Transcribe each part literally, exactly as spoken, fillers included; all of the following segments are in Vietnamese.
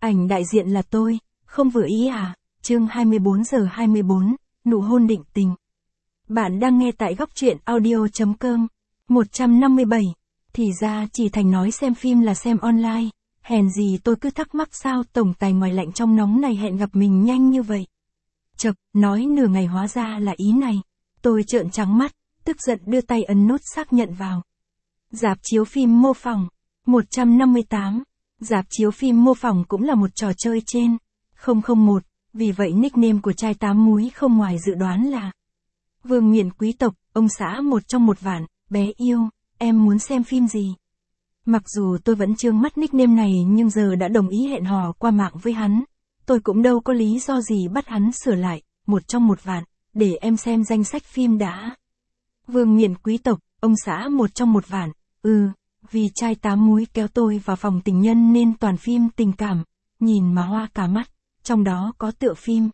Ảnh đại diện là tôi, không vừa ý à? Chương hai mươi bốn giờ hai mươi bốn, nụ hôn định tình. Bạn đang nghe tại góc truyện audio.com. một trăm năm mươi bảy. Thì ra chỉ Thành nói xem phim là xem online. Hèn gì tôi cứ thắc mắc sao tổng tài ngoài lạnh trong nóng này hẹn gặp mình nhanh như vậy. Chập, nói nửa ngày hóa ra là ý này. Tôi trợn trắng mắt, tức giận đưa tay ấn nút xác nhận vào. Rạp chiếu phim mô phỏng. một trăm năm mươi tám. Rạp chiếu phim mô phỏng cũng là một trò chơi trên không không một, vì vậy nickname của trai tám múi không ngoài dự đoán là Vương miện quý tộc, ông xã một trong một vạn, bé yêu, em muốn xem phim gì? Mặc dù tôi vẫn trương mắt nickname này nhưng giờ đã đồng ý hẹn hò qua mạng với hắn, tôi cũng đâu có lý do gì bắt hắn sửa lại, một trong một vạn, để em xem danh sách phim đã. Vương miện quý tộc, ông xã một trong một vạn, ừ, vì trai tám múi kéo tôi vào phòng tình nhân nên toàn phim tình cảm, nhìn mà hoa cả mắt, trong đó có tựa phim.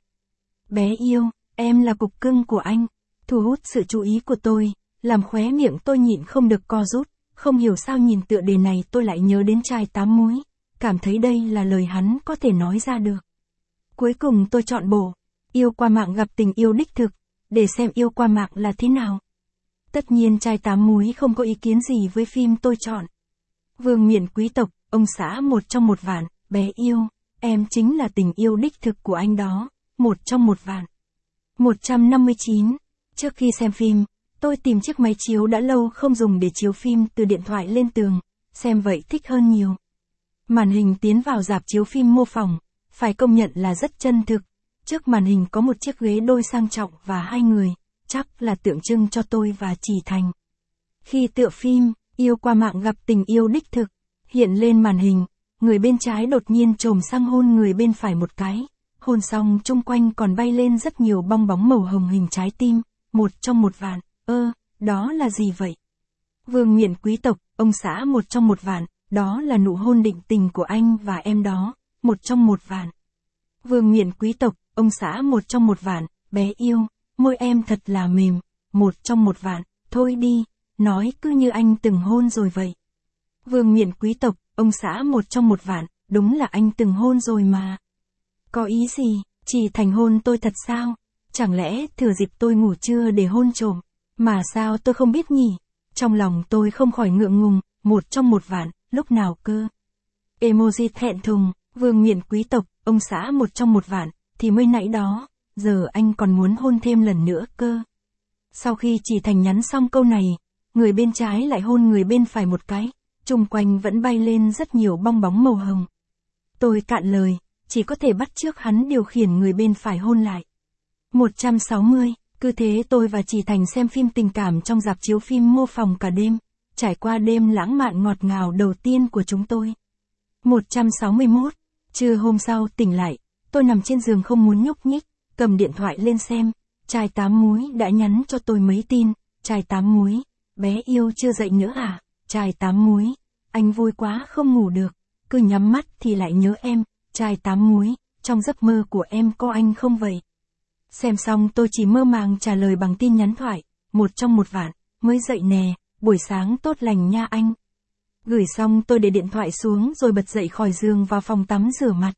Bé yêu, em là cục cưng của anh, thu hút sự chú ý của tôi, làm khóe miệng tôi nhịn không được co rút, không hiểu sao nhìn tựa đề này tôi lại nhớ đến trai tám múi, cảm thấy đây là lời hắn có thể nói ra được. Cuối cùng tôi chọn bộ, yêu qua mạng gặp tình yêu đích thực, để xem yêu qua mạng là thế nào. Tất nhiên trai tám múi không có ý kiến gì với phim tôi chọn. Vương miện quý tộc, ông xã một trong một vạn, bé yêu, em chính là tình yêu đích thực của anh đó, một trong một vạn. một trăm năm mươi chín. Trước khi xem phim, tôi tìm chiếc máy chiếu đã lâu không dùng để chiếu phim từ điện thoại lên tường, xem vậy thích hơn nhiều. Màn hình tiến vào rạp chiếu phim mô phỏng, phải công nhận là rất chân thực. Trước màn hình có một chiếc ghế đôi sang trọng và hai người, chắc là tượng trưng cho tôi và Chỉ Thành. Khi tựa phim, yêu qua mạng gặp tình yêu đích thực, hiện lên màn hình, người bên trái đột nhiên chồm sang hôn người bên phải một cái, hôn xong chung quanh còn bay lên rất nhiều bong bóng màu hồng hình trái tim, một trong một vạn, ơ, đó là gì vậy? Vương miện quý tộc, ông xã một trong một vạn, đó là nụ hôn định tình của anh và em đó, một trong một vạn. Vương miện quý tộc, ông xã một trong một vạn, bé yêu, môi em thật là mềm, một trong một vạn, thôi đi, nói cứ như anh từng hôn rồi vậy. Vương miện quý tộc, ông xã một trong một vạn, đúng là anh từng hôn rồi mà. Có ý gì, Chỉ Thành hôn tôi thật sao? Chẳng lẽ thừa dịp tôi ngủ trưa để hôn trộm? Mà sao tôi không biết nhỉ? Trong lòng tôi không khỏi ngượng ngùng, một trong một vạn, lúc nào cơ? Emoji thẹn thùng, vương miện quý tộc, ông xã một trong một vạn, thì mới nãy đó, giờ anh còn muốn hôn thêm lần nữa cơ. Sau khi Chỉ Thành nhắn xong câu này, người bên trái lại hôn người bên phải một cái, chung quanh vẫn bay lên rất nhiều bong bóng màu hồng. Tôi cạn lời, chỉ có thể bắt chước hắn điều khiển người bên phải hôn lại. một trăm sáu mươi, cứ thế tôi và Chỉ Thành xem phim tình cảm trong rạp chiếu phim mô phỏng cả đêm, trải qua đêm lãng mạn ngọt ngào đầu tiên của chúng tôi. một trăm sáu mươi mốt, trưa hôm sau tỉnh lại, tôi nằm trên giường không muốn nhúc nhích, cầm điện thoại lên xem, trai tám múi đã nhắn cho tôi mấy tin, trai tám múi, bé yêu chưa dậy nữa à, trai tám múi, anh vui quá không ngủ được, cứ nhắm mắt thì lại nhớ em, trai tám múi, trong giấc mơ của em có anh không vậy? Xem xong tôi chỉ mơ màng trả lời bằng tin nhắn thoại, một trong một vạn, mới dậy nè, buổi sáng tốt lành nha anh. Gửi xong tôi để điện thoại xuống rồi bật dậy khỏi giường vào phòng tắm rửa mặt.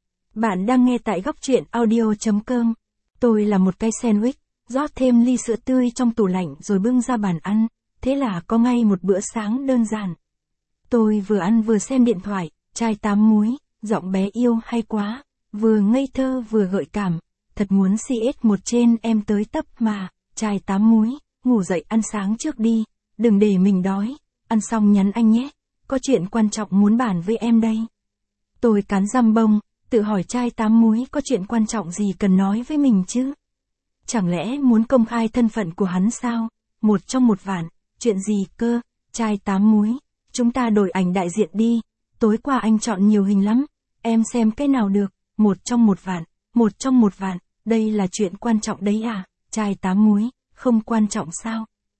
Bạn đang nghe tại góc truyện audio.com. Tôi là một cái sandwich, rót thêm ly sữa tươi trong tủ lạnh rồi bưng ra bàn ăn, thế là có ngay một bữa sáng đơn giản. Tôi vừa ăn vừa xem điện thoại, trai tám múi, giọng bé yêu hay quá, vừa ngây thơ vừa gợi cảm, thật muốn xê ét một trên em tới tấp mà, trai tám múi, ngủ dậy ăn sáng trước đi, đừng để mình đói, ăn xong nhắn anh nhé, có chuyện quan trọng muốn bàn với em đây. Tôi cắn răm bông, tự hỏi trai tám múi có chuyện quan trọng gì cần nói với mình chứ? Chẳng lẽ muốn công khai thân phận của hắn sao? Một trong một vạn, chuyện gì cơ? Trai tám múi, chúng ta đổi ảnh đại diện đi, tối qua anh chọn nhiều hình lắm, em xem cái nào được, một trong một vạn, một trong một vạn, đây là chuyện quan trọng đấy à? Trai tám múi, không quan trọng sao?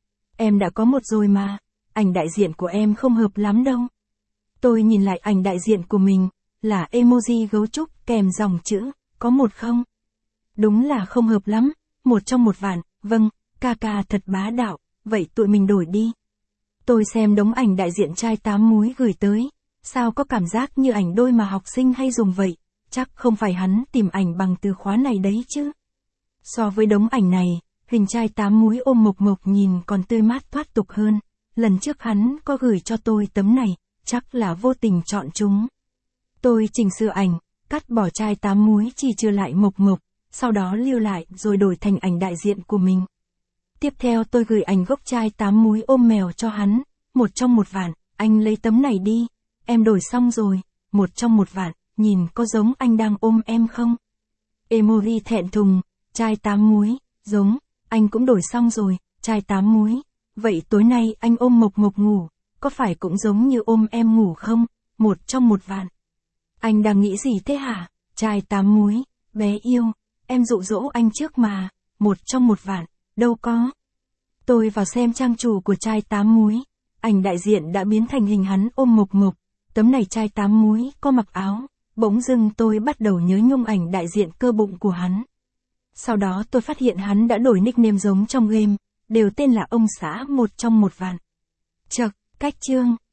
Em đã có một rồi mà, ảnh đại diện của em không hợp lắm đâu. Tôi nhìn lại ảnh đại diện của mình, là emoji gấu trúc kèm dòng chữ, có một không? Đúng là không hợp lắm, một trong một vạn, vâng, ca ca thật bá đạo, vậy tụi mình đổi đi. Tôi xem đống ảnh đại diện trai tám múi gửi tới, sao có cảm giác như ảnh đôi mà học sinh hay dùng vậy, Chắc không phải hắn tìm ảnh bằng từ khóa này đấy chứ. So với đống ảnh này, hình trai tám múi ôm Mộc Mộc nhìn còn tươi mát thoát tục hơn. Lần trước hắn có gửi cho tôi tấm này, chắc là vô tình chọn chúng. Tôi chỉnh sửa ảnh, cắt bỏ trai tám múi chỉ trừ lại Mộc Mộc, sau đó lưu lại rồi đổi thành ảnh đại diện của mình. Tiếp theo tôi gửi ảnh gốc trai tám múi ôm mèo cho hắn, một trong một vạn, anh lấy tấm này đi, em đổi xong rồi, một trong một vạn, nhìn có giống anh đang ôm em không? Emoji thẹn thùng, trai tám múi, giống, anh cũng đổi xong rồi, trai tám múi. Vậy tối nay anh ôm Mộc Mộc ngủ, có phải cũng giống như ôm em ngủ không? Một trong một vạn. Anh đang nghĩ gì thế hả? Trai tám múi, bé yêu, em dụ dỗ anh trước mà, một trong một vạn, đâu có. Tôi vào xem trang chủ của trai tám múi, ảnh đại diện đã biến thành hình hắn ôm Mộc Mộc, tấm này trai tám múi có mặc áo, bỗng dưng tôi bắt đầu nhớ nhung ảnh đại diện cơ bụng của hắn. Sau đó tôi phát hiện hắn đã đổi nickname giống trong game, đều tên là ông xã một trong một vạn. Chậc, cách chương.